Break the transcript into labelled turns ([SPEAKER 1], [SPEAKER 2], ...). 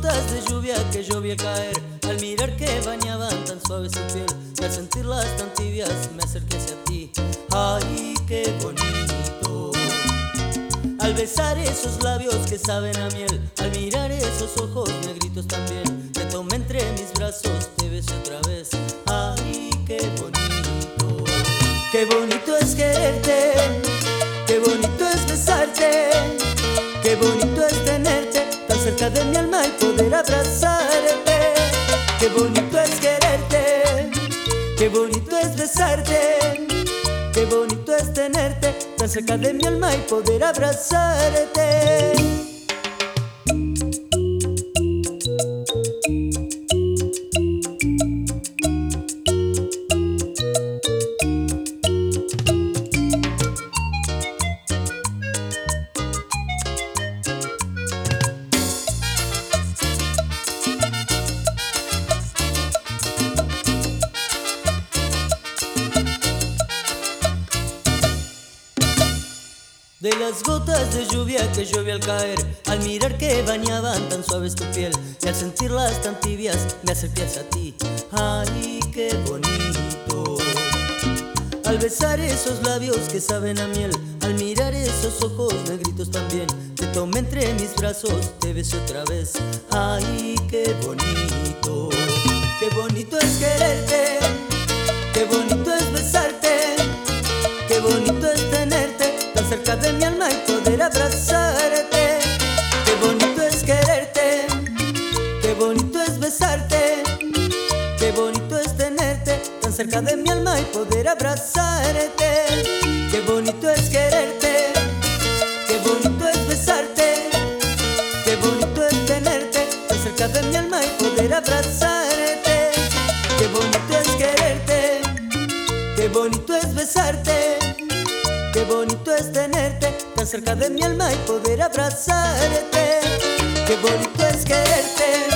[SPEAKER 1] gotas de lluvia que yo vi al caer, al mirar que bañaban tan suave su piel, y al sentirlas tan tibias me acerqué hacia ti. Ay, qué bonito. Al besar esos labios que saben a miel, al mirar esos ojos negritos también, te tomé entre mis brazos, te besé otra vez. Ay, qué bonito. Qué bonito es quererte, qué bonito es besarte, qué bonito es tenerte tan cerca de mi alma y poder abrazarte. Qué bonito es quererte, qué bonito es besarte, qué bonito es tenerte tan cerca de mi alma y poder abrazarte. De las gotas de lluvia que yo vi al caer, al mirar que bañaban tan suaves tu piel, y al sentirlas tan tibias me acerqué hacia ti. Ay, qué bonito. Al besar esos labios que saben a miel, al mirar esos ojos negritos también, te tomé entre mis brazos, te besé otra vez. Ay, qué bonito. Qué bonito es quererte, qué bonito es besarte, qué bonito es tenerte tan cerca de mi alma y poder abrazarte. Qué bonito es quererte, qué bonito es besarte, qué bonito es tenerte tan cerca de mi alma y poder abrazarte. Qué bonito es quererte, qué bonito es besarte, qué bonito es tenerte tan cerca de mi alma y poder abrazarte. Qué bonito es quererte, qué bonito es besarte, qué bonito es tenerte tan cerca de mi alma y poder abrazarte. Qué bonito es quererte.